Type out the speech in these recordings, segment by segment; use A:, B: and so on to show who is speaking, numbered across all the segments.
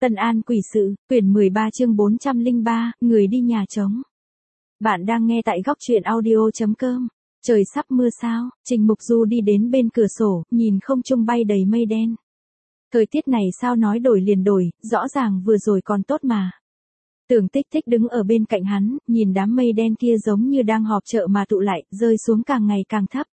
A: Tân An Quỷ Sự, quyển 13 chương 403, người đi nhà trống. Bạn đang nghe tại góc truyện audio.com. Trời sắp mưa sao, Trình Mục Du đi đến bên cửa sổ, nhìn không trung bay đầy mây đen. Thời tiết này sao nói đổi liền đổi, rõ ràng vừa rồi còn tốt mà. Tưởng Tích Tích đứng ở bên cạnh hắn, nhìn đám mây đen kia giống như đang họp chợ mà tụ lại, rơi xuống càng ngày càng thấp.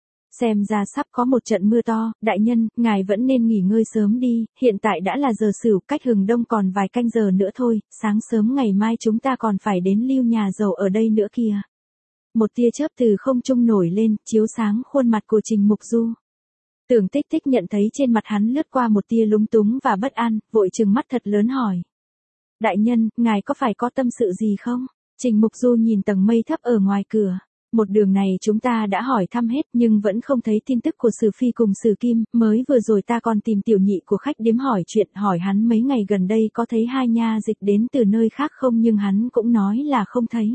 A: Xem ra sắp có một trận mưa to, đại nhân, ngài vẫn nên nghỉ ngơi sớm đi, hiện tại đã là giờ Sửu, cách hừng đông còn vài canh giờ nữa thôi, sáng sớm ngày mai chúng ta còn phải đến lưu nhà giàu ở đây nữa kìa. Một tia chớp từ không trung nổi lên, chiếu sáng khuôn mặt của Trình Mục Du. Tưởng Tích Tích nhận thấy trên mặt hắn lướt qua một tia lúng túng và bất an, vội trừng mắt thật lớn hỏi. Đại nhân, ngài có phải có tâm sự gì không? Trình Mục Du nhìn tầng mây thấp ở ngoài cửa. Một đường này chúng ta đã hỏi thăm hết nhưng vẫn không thấy tin tức của Sử Phi cùng Sử Kim, mới vừa rồi ta còn tìm tiểu nhị của khách điếm hỏi chuyện, hỏi hắn mấy ngày gần đây có thấy hai nha dịch đến từ nơi khác không, nhưng hắn cũng nói là không thấy.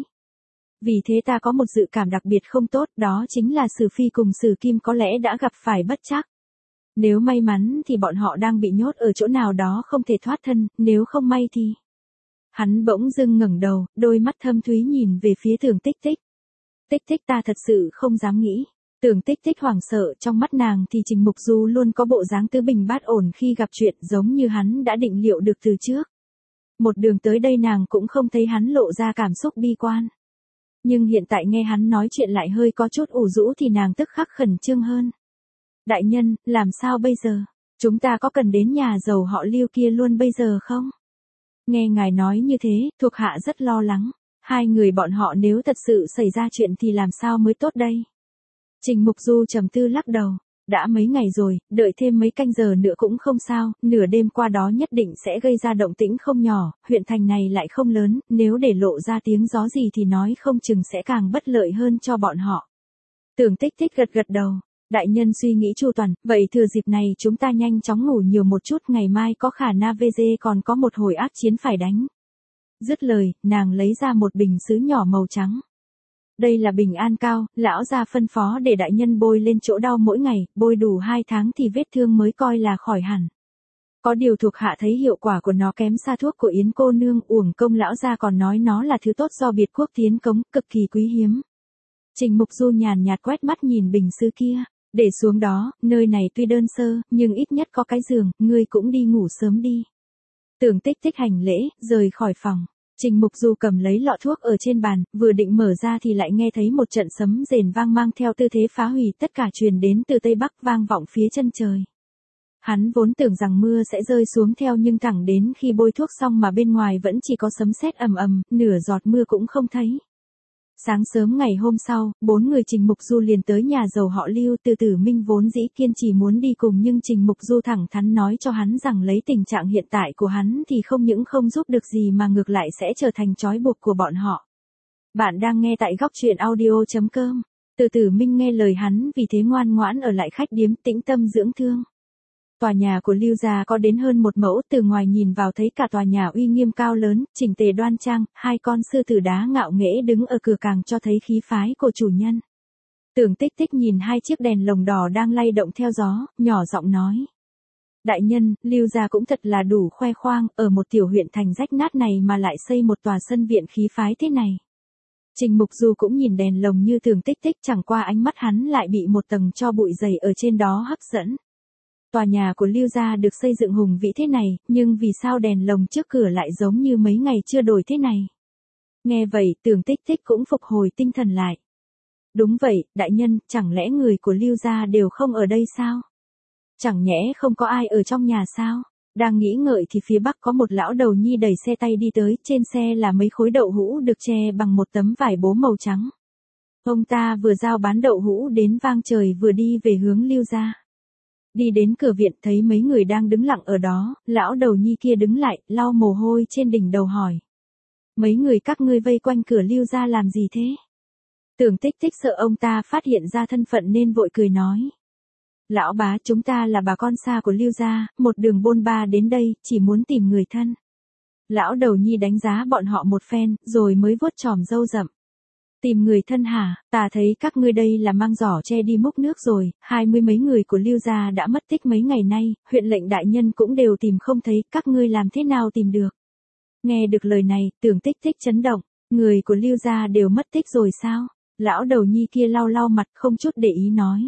A: Vì thế ta có một dự cảm đặc biệt không tốt, đó chính là Sử Phi cùng Sử Kim có lẽ đã gặp phải bất trắc. Nếu may mắn thì bọn họ đang bị nhốt ở chỗ nào đó không thể thoát thân, nếu không may thì... Hắn bỗng dưng ngẩng đầu, đôi mắt thâm thúy nhìn về phía Tưởng Tích Tích. Tích Tích, ta thật sự không dám nghĩ. Tưởng Tích Tích hoảng sợ, trong mắt nàng thì Trình Mục Du luôn có bộ dáng tứ bình bát ổn khi gặp chuyện, giống như hắn đã định liệu được từ trước. Một đường tới đây nàng cũng không thấy hắn lộ ra cảm xúc bi quan. Nhưng hiện tại nghe hắn nói chuyện lại hơi có chút ủ rũ thì nàng tức khắc khẩn trương hơn. Đại nhân, làm sao bây giờ? Chúng ta có cần đến nhà giàu họ Lưu kia luôn bây giờ không? Nghe ngài nói như thế, thuộc hạ rất lo lắng. Hai người bọn họ nếu thật sự xảy ra chuyện thì làm sao mới tốt đây? Trình Mục Du trầm tư lắc đầu. Đã mấy ngày rồi, đợi thêm mấy canh giờ nữa cũng không sao, nửa đêm qua đó nhất định sẽ gây ra động tĩnh không nhỏ, huyện thành này lại không lớn, nếu để lộ ra tiếng gió gì thì nói không chừng sẽ càng bất lợi hơn cho bọn họ. Tưởng Tích Tích gật gật đầu. Đại nhân suy nghĩ chu toàn, vậy thừa dịp này chúng ta nhanh chóng ngủ nhiều một chút, ngày mai có khả năng VG còn có một hồi ác chiến phải đánh. Dứt lời, nàng lấy ra một bình sứ nhỏ màu trắng. Đây là bình an cao, lão gia phân phó để đại nhân bôi lên chỗ đau mỗi ngày, bôi đủ 2 tháng thì vết thương mới coi là khỏi hẳn. Có điều thuộc hạ thấy hiệu quả của nó kém xa thuốc của Yến cô nương, uổng công lão gia còn nói nó là thứ tốt do biệt quốc tiến cống, cực kỳ quý hiếm. Trình Mục Du nhàn nhạt quét mắt nhìn bình sứ kia, để xuống đó, nơi này tuy đơn sơ, nhưng ít nhất có cái giường, ngươi cũng đi ngủ sớm đi. Tưởng Tích Tích hành lễ, rời khỏi phòng. Trình Mục Du cầm lấy lọ thuốc ở trên bàn, vừa định mở ra thì lại nghe thấy một trận sấm rền vang mang theo tư thế phá hủy, tất cả truyền đến từ tây bắc vang vọng phía chân trời. Hắn vốn tưởng rằng mưa sẽ rơi xuống theo nhưng thẳng đến khi bôi thuốc xong mà bên ngoài vẫn chỉ có sấm sét ầm ầm, nửa giọt mưa cũng không thấy. Sáng sớm ngày hôm sau, 4 người Trình Mục Du liền tới nhà giàu họ Lưu. Từ Tử Minh vốn dĩ kiên trì muốn đi cùng nhưng Trình Mục Du thẳng thắn nói cho hắn rằng lấy tình trạng hiện tại của hắn thì không những không giúp được gì mà ngược lại sẽ trở thành trói buộc của bọn họ. Bạn đang nghe tại góc truyện audio.com. Từ Tử Minh nghe lời hắn vì thế ngoan ngoãn ở lại khách điếm tĩnh tâm dưỡng thương. Tòa nhà của Lưu gia có đến hơn 1 mẫu, từ ngoài nhìn vào thấy cả tòa nhà uy nghiêm cao lớn, chỉnh tề đoan trang, 2 con sư tử đá ngạo nghễ đứng ở cửa càng cho thấy khí phái của chủ nhân. Tưởng Tích Tích nhìn 2 chiếc đèn lồng đỏ đang lay động theo gió, nhỏ giọng nói. Đại nhân, Lưu gia cũng thật là đủ khoe khoang, ở một tiểu huyện thành rách nát này mà lại xây một tòa sân viện khí phái thế này. Trình Mục Du cũng nhìn đèn lồng như Tưởng Tích Tích, chẳng qua ánh mắt hắn lại bị một tầng tro bụi dày ở trên đó hấp dẫn. Tòa nhà của Lưu gia được xây dựng hùng vĩ thế này, nhưng vì sao đèn lồng trước cửa lại giống như mấy ngày chưa đổi thế này? Nghe vậy, Tưởng Tích Tích cũng phục hồi tinh thần lại. Đúng vậy, đại nhân, chẳng lẽ người của Lưu gia đều không ở đây sao? Chẳng nhẽ không có ai ở trong nhà sao? Đang nghĩ ngợi thì phía bắc có một lão đầu nhi đẩy xe tay đi tới, trên xe là mấy khối đậu hũ được che bằng một tấm vải bố màu trắng. Ông ta vừa giao bán đậu hũ đến vang trời vừa đi về hướng Lưu gia. Đi đến cửa viện thấy mấy người đang đứng lặng ở đó, lão đầu nhi kia đứng lại, lau mồ hôi trên đỉnh đầu hỏi. Mấy người các ngươi vây quanh cửa Lưu gia làm gì thế? Tưởng Tích Tích sợ ông ta phát hiện ra thân phận nên vội cười nói. Lão bá, chúng ta là bà con xa của Lưu gia, một đường bôn ba đến đây, chỉ muốn tìm người thân. Lão đầu nhi đánh giá bọn họ một phen, rồi mới vuốt chòm râu rậm. Tìm người thân hả, ta thấy các ngươi đây là mang giỏ che đi múc nước rồi, 20 mấy người của Lưu gia đã mất tích mấy ngày nay, huyện lệnh đại nhân cũng đều tìm không thấy, các ngươi làm thế nào tìm được. Nghe được lời này, Tưởng Tích Tích chấn động, người của Lưu gia đều mất tích rồi sao? Lão đầu nhi kia lau lau mặt không chút để ý nói.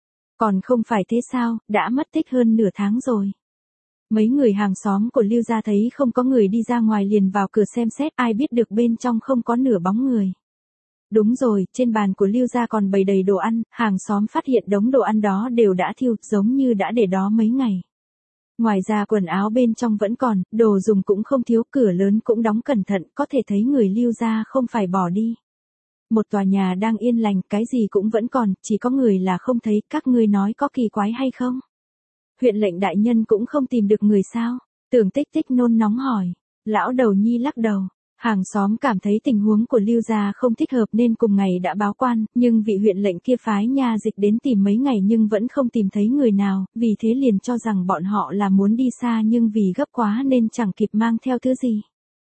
A: Còn không phải thế sao, đã mất tích hơn nửa tháng rồi. Mấy người hàng xóm của Lưu gia thấy không có người đi ra ngoài liền vào cửa xem xét, ai biết được bên trong không có nửa bóng người. Đúng rồi, trên bàn của Lưu gia còn bày đầy đồ ăn, hàng xóm phát hiện đống đồ ăn đó đều đã thiêu, giống như đã để đó mấy ngày. Ngoài ra quần áo bên trong vẫn còn, đồ dùng cũng không thiếu, cửa lớn cũng đóng cẩn thận, có thể thấy người Lưu gia không phải bỏ đi. Một tòa nhà đang yên lành, cái gì cũng vẫn còn, chỉ có người là không thấy, các ngươi nói có kỳ quái hay không? Huyện lệnh đại nhân cũng không tìm được người sao? Tưởng Tích Tích nôn nóng hỏi. Lão đầu nhi lắc đầu. Hàng xóm cảm thấy tình huống của Lưu gia không thích hợp nên cùng ngày đã báo quan, nhưng vị huyện lệnh kia phái nha dịch đến tìm mấy ngày nhưng vẫn không tìm thấy người nào, vì thế liền cho rằng bọn họ là muốn đi xa nhưng vì gấp quá nên chẳng kịp mang theo thứ gì.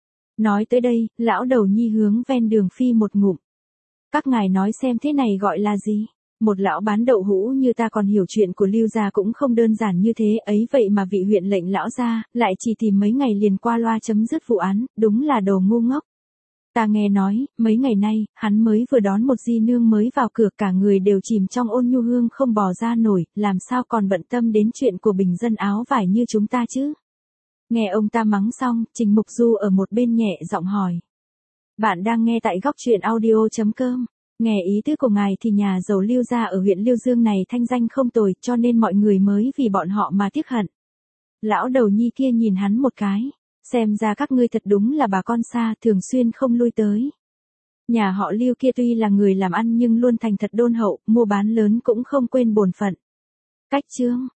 A: Nói tới đây, lão đầu nhi hướng ven đường phi một ngụm. Các ngài nói xem thế này gọi là gì? Một lão bán đậu hũ như ta còn hiểu chuyện của Lưu gia cũng không đơn giản như thế ấy, vậy mà vị huyện lệnh lão gia lại chỉ tìm mấy ngày liền qua loa chấm dứt vụ án, đúng là đồ ngu ngốc. Ta nghe nói, mấy ngày nay, hắn mới vừa đón một di nương mới vào cửa, cả người đều chìm trong ôn nhu hương không bò ra nổi, làm sao còn bận tâm đến chuyện của bình dân áo vải như chúng ta chứ? Nghe ông ta mắng xong, Trình Mục Du ở một bên nhẹ giọng hỏi. Bạn đang nghe tại góc truyện audio.com. Nghe ý tứ của ngài thì nhà giàu Lưu gia ở huyện Lưu Dương này thanh danh không tồi, cho nên mọi người mới vì bọn họ mà tiếc hận. Lão đầu nhi kia nhìn hắn một cái, xem ra các ngươi thật đúng là bà con xa, thường xuyên không lui tới. Nhà họ Lưu kia tuy là người làm ăn nhưng luôn thành thật đôn hậu, mua bán lớn cũng không quên bổn phận. Cách chương